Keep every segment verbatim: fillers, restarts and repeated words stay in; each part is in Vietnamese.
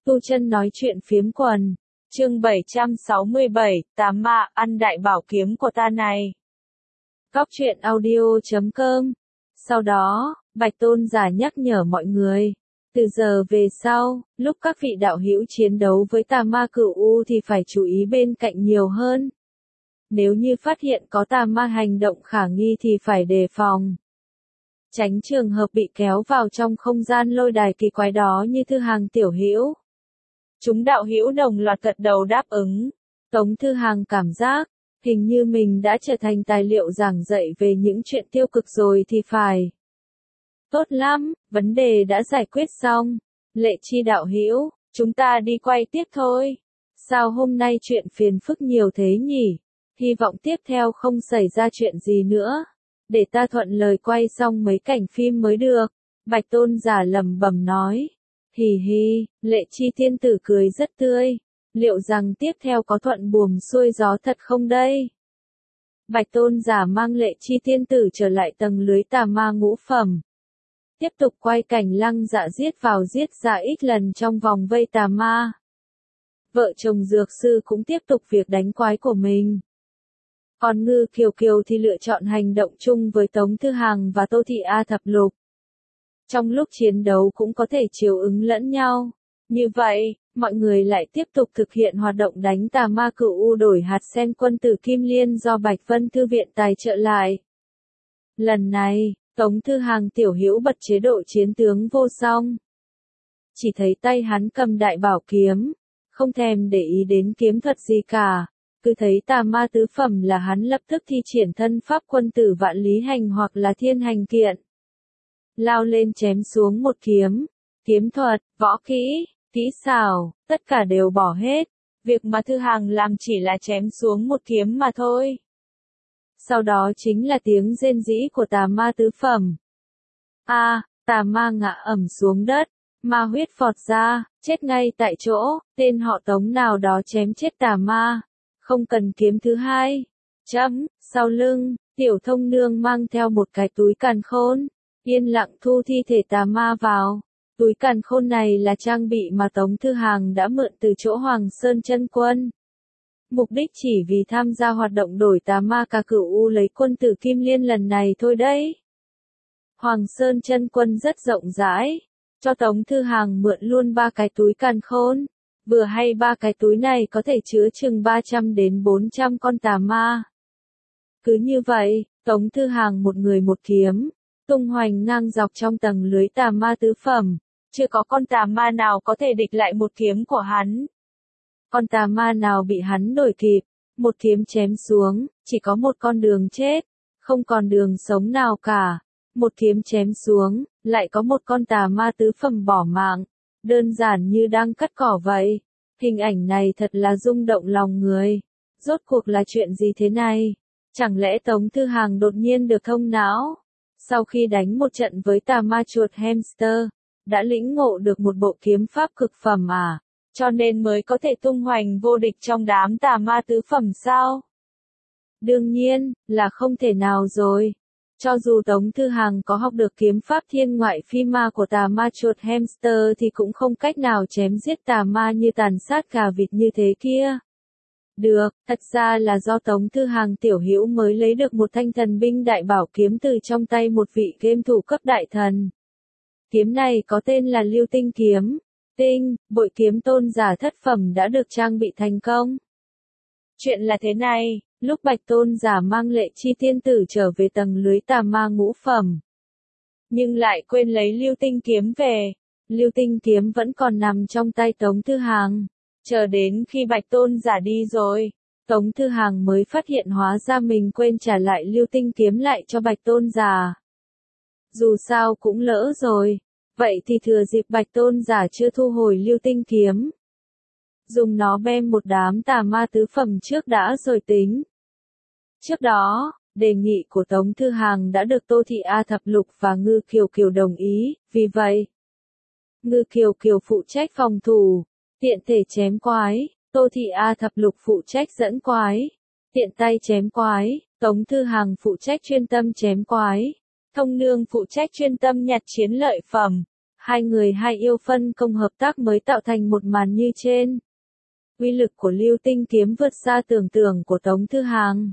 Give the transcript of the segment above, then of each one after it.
Tu Chân nói chuyện phiếm quần. Chương bảy trăm sáu mươi bảy, Tà Ma ăn đại bảo kiếm của ta này. Góc truyện audio chấm com. Sau đó, Bạch Tôn giả nhắc nhở mọi người. Từ giờ về sau, lúc các vị đạo hữu chiến đấu với tà ma cửu u thì phải chú ý bên cạnh nhiều hơn. Nếu như phát hiện có tà ma hành động khả nghi thì phải đề phòng. Tránh trường hợp bị kéo vào trong không gian lôi đài kỳ quái đó như Thư Hàng tiểu hữu. Chúng đạo hữu đồng loạt gật đầu đáp ứng. Tống Thư Hàng cảm giác, hình như mình đã trở thành tài liệu giảng dạy về những chuyện tiêu cực rồi thì phải. Tốt lắm, vấn đề đã giải quyết xong. Lệ Chi đạo hữu, chúng ta đi quay tiếp thôi. Sao hôm nay chuyện phiền phức nhiều thế nhỉ? Hy vọng tiếp theo không xảy ra chuyện gì nữa. Để ta thuận lời quay xong mấy cảnh phim mới được. Bạch Tôn giả lẩm bẩm nói. Hì hì, Lệ Chi tiên tử cười rất tươi. Liệu rằng tiếp theo có thuận buồm xuôi gió thật không đây? Bạch Tôn giả mang Lệ Chi tiên tử trở lại tầng lưới tà ma ngũ phẩm. Tiếp tục quay cảnh Lăng Dạ giết vào giết ra ít lần trong vòng vây tà ma. Vợ chồng dược sư cũng tiếp tục việc đánh quái của mình. Còn Ngư Kiều Kiều thì lựa chọn hành động chung với Tống Thư Hàng và Tô Thị A Thập Lục. Trong lúc chiến đấu cũng có thể chiều ứng lẫn nhau. Như vậy, mọi người lại tiếp tục thực hiện hoạt động đánh tà ma cửu u đổi hạt sen quân tử Kim Liên do Bạch Vân Thư viện tài trợ lại. Lần này, Tống Thư Hàng tiểu hữu bật chế độ chiến tướng vô song. Chỉ thấy tay hắn cầm đại bảo kiếm, không thèm để ý đến kiếm thuật gì cả. Cứ thấy tà ma tứ phẩm là hắn lập tức thi triển thân pháp quân tử vạn lý hành hoặc là thiên hành kiện. Lao lên chém xuống một kiếm, kiếm thuật, võ kỹ, kỹ xảo, tất cả đều bỏ hết. Việc mà Thư Hàng làm chỉ là chém xuống một kiếm mà thôi. Sau đó chính là tiếng rên rỉ của tà ma tứ phẩm. A, à, tà ma ngã ẩm xuống đất, ma huyết phọt ra, chết ngay tại chỗ, tên họ Tống nào đó chém chết tà ma. Không cần kiếm thứ hai. Chấm, sau lưng, tiểu thông nương mang theo một cái túi càn khôn, yên lặng thu thi thể tà ma vào. Túi càn khôn này là trang bị mà Tống Thư Hàng đã mượn từ chỗ Hoàng Sơn Chân Quân. Mục đích chỉ vì tham gia hoạt động đổi tà ma ca cửu u lấy quân tử Kim Liên lần này thôi đấy. Hoàng Sơn Chân Quân rất rộng rãi, cho Tống Thư Hàng mượn luôn ba cái túi càn khôn. Vừa hay ba cái túi này có thể chứa chừng ba trăm đến bốn trăm con tà ma. Cứ như vậy, Tống Thư Hàng một người một kiếm, tung hoành ngang dọc trong tầng lưới tà ma tứ phẩm. Chưa có con tà ma nào có thể địch lại một kiếm của hắn. Con tà ma nào bị hắn đuổi kịp, một kiếm chém xuống, chỉ có một con đường chết, không còn đường sống nào cả. Một kiếm chém xuống, lại có một con tà ma tứ phẩm bỏ mạng. Đơn giản như đang cắt cỏ vậy. Hình ảnh này thật là rung động lòng người. Rốt cuộc là chuyện gì thế này? Chẳng lẽ Tống Thư Hàng đột nhiên được thông não? Sau khi đánh một trận với tà ma chuột hamster, đã lĩnh ngộ được một bộ kiếm pháp cực phẩm à? Cho nên mới có thể tung hoành vô địch trong đám tà ma tứ phẩm sao? Đương nhiên, là không thể nào rồi. Cho dù Tống Thư Hàng có học được kiếm pháp thiên ngoại phi ma của tà ma chuột hamster thì cũng không cách nào chém giết tà ma như tàn sát gà vịt như thế kia. Được, thật ra là do Tống Thư Hàng tiểu hữu mới lấy được một thanh thần binh đại bảo kiếm từ trong tay một vị game thủ cấp đại thần. Kiếm này có tên là Lưu Tinh kiếm. Tinh, bội kiếm tôn giả thất phẩm đã được trang bị thành công. Chuyện là thế này. Lúc Bạch Tôn giả mang Lệ Chi tiên tử trở về tầng lưới tà ma ngũ phẩm, nhưng lại quên lấy Lưu Tinh kiếm về. Lưu Tinh kiếm vẫn còn nằm trong tay Tống Thư Hàng. Chờ đến khi Bạch Tôn giả đi rồi, Tống Thư Hàng mới phát hiện hóa ra mình quên trả lại Lưu Tinh kiếm lại cho Bạch Tôn giả. Dù sao cũng lỡ rồi, vậy thì thừa dịp Bạch Tôn giả chưa thu hồi Lưu Tinh kiếm, dùng nó bem một đám tà ma tứ phẩm trước đã rồi tính. Trước đó, đề nghị của Tống Thư Hàng đã được Tô Thị A Thập Lục và Ngư Kiều Kiều đồng ý, vì vậy, Ngư Kiều Kiều phụ trách phòng thủ, tiện thể chém quái, Tô Thị A Thập Lục phụ trách dẫn quái, tiện tay chém quái, Tống Thư Hàng phụ trách chuyên tâm chém quái, Thông Nương phụ trách chuyên tâm nhặt chiến lợi phẩm. Hai người hai yêu phân công hợp tác mới tạo thành một màn như trên. Uy lực của Lưu Tinh kiếm vượt xa tưởng tượng của Tống Thư Hàng.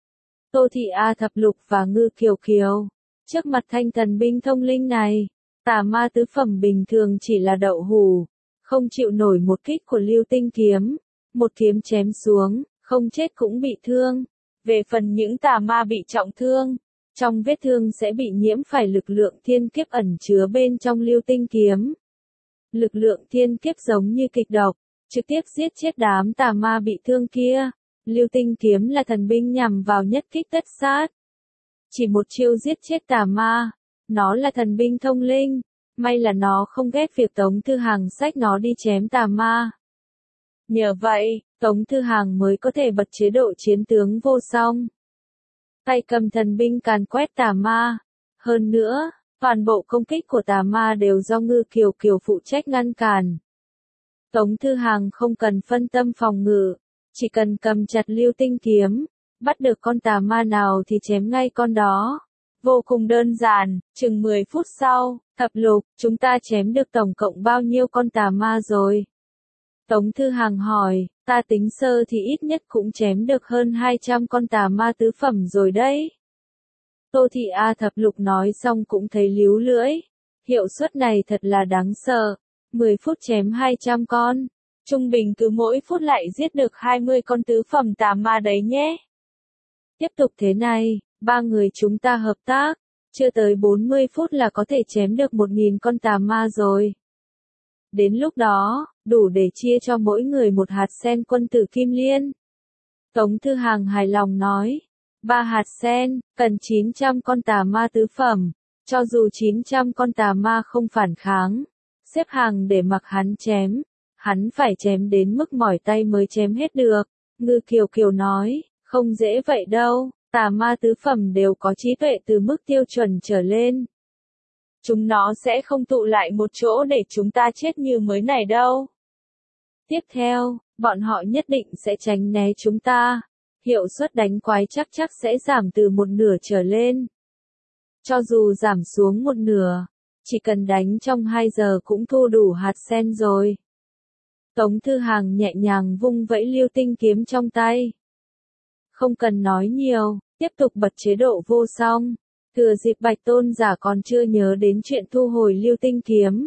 Tô Thị A Thập Lục và Ngư Kiều Kiều. Trước mặt thanh thần binh thông linh này, tà ma tứ phẩm bình thường chỉ là đậu hù, không chịu nổi một kích của Lưu Tinh kiếm. Một kiếm chém xuống, không chết cũng bị thương. Về phần những tà ma bị trọng thương, trong vết thương sẽ bị nhiễm phải lực lượng thiên kiếp ẩn chứa bên trong Lưu Tinh kiếm. Lực lượng thiên kiếp giống như kịch độc, trực tiếp giết chết đám tà ma bị thương kia. Lưu Tinh kiếm là thần binh nhằm vào nhất kích tất sát. Chỉ một chiêu giết chết tà ma, nó là thần binh thông linh, may là nó không ghét việc Tống Thư Hàng xách nó đi chém tà ma. Nhờ vậy, Tống Thư Hàng mới có thể bật chế độ chiến tướng vô song. Tay cầm thần binh càn quét tà ma. Hơn nữa, toàn bộ công kích của tà ma đều do Ngư Kiều Kiều phụ trách ngăn cản. Tống Thư Hàng không cần phân tâm phòng ngự, chỉ cần cầm chặt Lưu Tinh kiếm, bắt được con tà ma nào thì chém ngay con đó. Vô cùng đơn giản, chừng mười phút sau, Thập Lục, chúng ta chém được tổng cộng bao nhiêu con tà ma rồi? Tống Thư Hàng hỏi, ta tính sơ thì ít nhất cũng chém được hơn hai trăm con tà ma tứ phẩm rồi đấy. Tô Thị A Thập Lục nói xong cũng thấy líu lưỡi. Hiệu suất này thật là đáng sợ. mười phút chém hai trăm con. Trung bình cứ mỗi phút lại giết được hai mươi con tứ phẩm tà ma đấy nhé. Tiếp tục thế này, ba người chúng ta hợp tác. Chưa tới bốn mươi phút là có thể chém được một nghìn con tà ma rồi. Đến lúc đó, đủ để chia cho mỗi người một hạt sen quân tử kim liên. Tống Thư Hàng hài lòng nói. Ba hạt sen, cần chín trăm con tà ma tứ phẩm. Cho dù chín trăm con tà ma không phản kháng, xếp hàng để mặc hắn chém. Hắn phải chém đến mức mỏi tay mới chém hết được. Ngư Kiều Kiều nói, không dễ vậy đâu, tà ma tứ phẩm đều có trí tuệ từ mức tiêu chuẩn trở lên. Chúng nó sẽ không tụ lại một chỗ để chúng ta chết như mới này đâu. Tiếp theo, bọn họ nhất định sẽ tránh né chúng ta. Hiệu suất đánh quái chắc chắc sẽ giảm từ một nửa trở lên. Cho dù giảm xuống một nửa, chỉ cần đánh trong hai giờ cũng thu đủ hạt sen rồi. Tống Thư Hàng nhẹ nhàng vung vẫy Lưu Tinh kiếm trong tay. Không cần nói nhiều, tiếp tục bật chế độ vô song. Thừa dịp Bạch Tôn giả còn chưa nhớ đến chuyện thu hồi Lưu Tinh kiếm.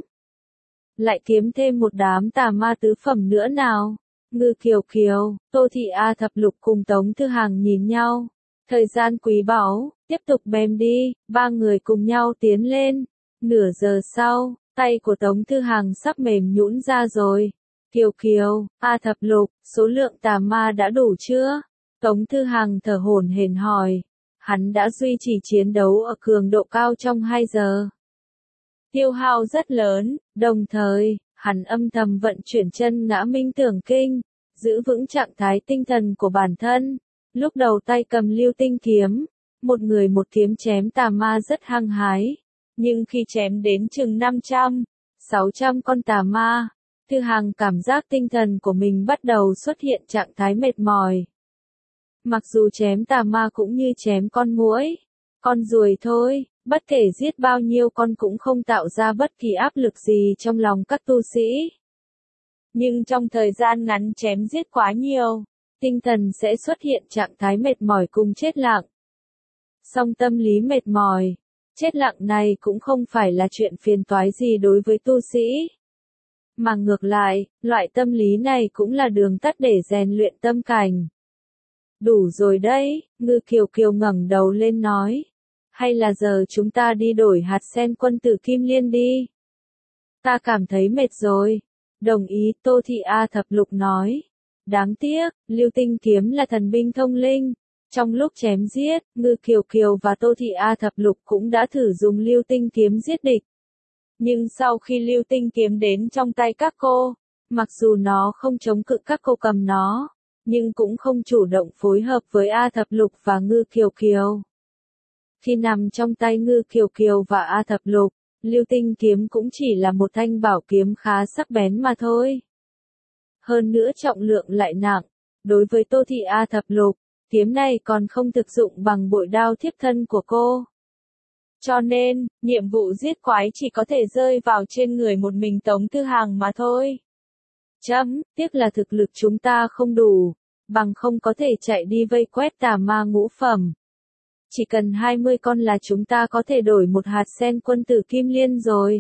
Lại kiếm thêm một đám tà ma tứ phẩm nữa nào. Ngư Kiều Kiều, Tô Thị A Thập Lục cùng Tống Thư Hàng nhìn nhau. Thời gian quý báu, tiếp tục bém đi, ba người cùng nhau tiến lên. Nửa giờ sau, tay của Tống Thư Hàng sắp mềm nhũn ra rồi. Kiều Kiều, A Thập Lục, số lượng tà ma đã đủ chưa? Tống Thư Hàng thở hổn hển hỏi. Hắn đã duy trì chiến đấu ở cường độ cao trong hai giờ. Tiêu hao rất lớn, đồng thời, hắn âm thầm vận chuyển chân ngã minh tưởng kinh, giữ vững trạng thái tinh thần của bản thân. Lúc đầu tay cầm Lưu Tinh kiếm, một người một kiếm chém tà ma rất hăng hái. Nhưng khi chém đến chừng năm trăm, sáu trăm con tà ma, Thư Hàng cảm giác tinh thần của mình bắt đầu xuất hiện trạng thái mệt mỏi. Mặc dù chém tà ma cũng như chém con muỗi, con ruồi thôi, bất kể giết bao nhiêu con cũng không tạo ra bất kỳ áp lực gì trong lòng các tu sĩ. Nhưng trong thời gian ngắn chém giết quá nhiều, tinh thần sẽ xuất hiện trạng thái mệt mỏi cùng chết lặng. Song tâm lý mệt mỏi, chết lặng này cũng không phải là chuyện phiền toái gì đối với tu sĩ. Mà ngược lại, loại tâm lý này cũng là đường tắt để rèn luyện tâm cảnh. Đủ rồi đấy, Ngư Kiều Kiều ngẩng đầu lên nói. Hay là giờ chúng ta đi đổi hạt sen quân tử kim liên đi. Ta cảm thấy mệt rồi. Đồng ý, Tô Thị A Thập Lục nói. Đáng tiếc, Lưu Tinh kiếm là thần binh thông linh. Trong lúc chém giết, Ngư Kiều Kiều và Tô Thị A Thập Lục cũng đã thử dùng Lưu Tinh kiếm giết địch. Nhưng sau khi Lưu Tinh kiếm đến trong tay các cô, mặc dù nó không chống cự các cô cầm nó, nhưng cũng không chủ động phối hợp với A Thập Lục và Ngư Kiều Kiều. Khi nằm trong tay Ngư Kiều Kiều và A Thập Lục, Lưu Tinh kiếm cũng chỉ là một thanh bảo kiếm khá sắc bén mà thôi. Hơn nữa trọng lượng lại nặng, đối với Tô Thị A Thập Lục, kiếm này còn không thực dụng bằng bội đao thiếp thân của cô. Cho nên, nhiệm vụ giết quái chỉ có thể rơi vào trên người một mình Tống Thư Hàng mà thôi. Chấm, tiếc là thực lực chúng ta không đủ, bằng không có thể chạy đi vây quét tà ma ngũ phẩm. Chỉ cần hai mươi con là chúng ta có thể đổi một hạt sen quân tử Kim Liên rồi.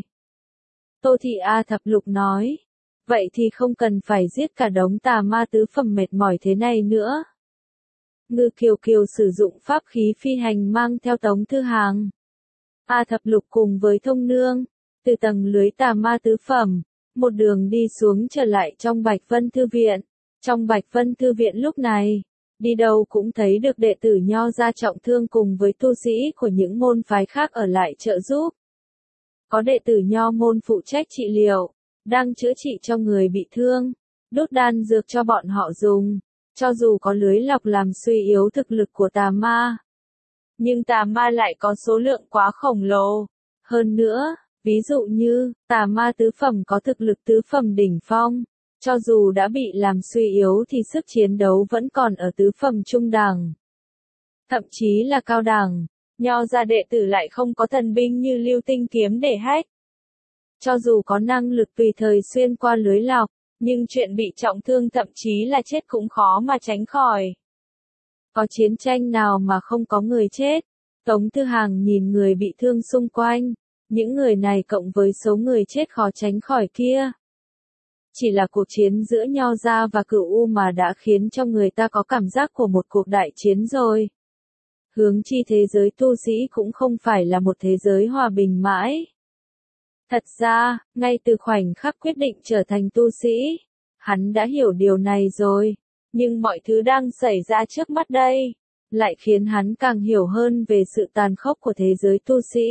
Tô Thị A Thập Lục nói. Vậy thì không cần phải giết cả đống tà ma tứ phẩm mệt mỏi thế này nữa. Ngư Kiều Kiều sử dụng pháp khí phi hành mang theo Tống Thư Hàng. A Thập Lục cùng với Thông Nương, từ tầng lưới tà ma tứ phẩm, một đường đi xuống trở lại trong Bạch Vân Thư Viện. Trong Bạch Vân Thư Viện lúc này, đi đâu cũng thấy được đệ tử Nho gia trọng thương cùng với tu sĩ của những môn phái khác ở lại trợ giúp. Có đệ tử Nho môn phụ trách trị liệu, đang chữa trị cho người bị thương, đốt đan dược cho bọn họ dùng, cho dù có lưới lọc làm suy yếu thực lực của tà ma. Nhưng tà ma lại có số lượng quá khổng lồ. Hơn nữa, ví dụ như, tà ma tứ phẩm có thực lực tứ phẩm đỉnh phong, cho dù đã bị làm suy yếu thì sức chiến đấu vẫn còn ở tứ phẩm trung đẳng. Thậm chí là cao đẳng, Nho gia đệ tử lại không có thần binh như lưu tinh kiếm để hack. Cho dù có năng lực tùy thời xuyên qua lưới lọc, nhưng chuyện bị trọng thương thậm chí là chết cũng khó mà tránh khỏi. Có chiến tranh nào mà không có người chết? Tống Thư Hàng nhìn người bị thương xung quanh, những người này cộng với số người chết khó tránh khỏi kia. Chỉ là cuộc chiến giữa Nho gia và Cửu U mà đã khiến cho người ta có cảm giác của một cuộc đại chiến rồi. Hướng chi thế giới tu sĩ cũng không phải là một thế giới hòa bình mãi. Thật ra, ngay từ khoảnh khắc quyết định trở thành tu sĩ, hắn đã hiểu điều này rồi, nhưng mọi thứ đang xảy ra trước mắt đây, lại khiến hắn càng hiểu hơn về sự tàn khốc của thế giới tu sĩ.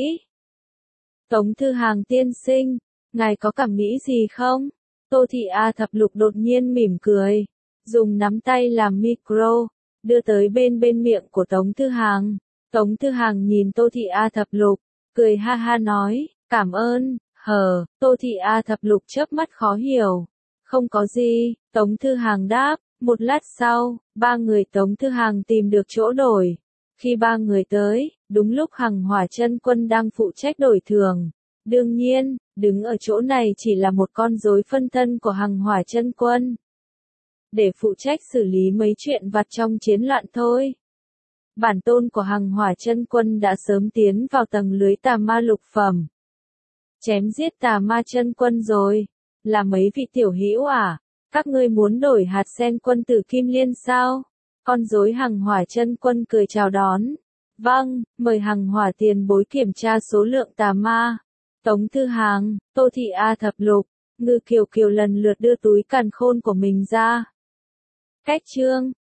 Tống Thư Hàng tiên sinh, ngài có cảm nghĩ gì không? Tô Thị A Thập Lục đột nhiên mỉm cười, dùng nắm tay làm micro, đưa tới bên bên miệng của Tống Thư Hàng. Tống Thư Hàng nhìn Tô Thị A Thập Lục, cười ha ha nói, cảm ơn, hờ, Tô Thị A Thập Lục chớp mắt khó hiểu. Không có gì, Tống Thư Hàng đáp, một lát sau, ba người Tống Thư Hàng tìm được chỗ đổi. Khi ba người tới, đúng lúc Hằng Hỏa Chân Quân đang phụ trách đổi thường. Đương nhiên, đứng ở chỗ này chỉ là một con rối phân thân của Hằng Hỏa Chân Quân. Để phụ trách xử lý mấy chuyện vặt trong chiến loạn thôi. Bản tôn của Hằng Hỏa Chân Quân đã sớm tiến vào tầng lưới tà ma lục phẩm. Chém giết tà ma chân quân rồi. Là mấy vị tiểu hữu à? Các ngươi muốn đổi hạt sen quân tử Kim Liên sao? Con rối Hằng Hỏa Chân Quân cười chào đón. Vâng, mời Hằng Hỏa tiền bối kiểm tra số lượng tà ma. Tống Thư Hàng, Tô Thị A Thập Lục, Ngư Kiều Kiều lần lượt đưa túi càn khôn của mình ra. Cách chương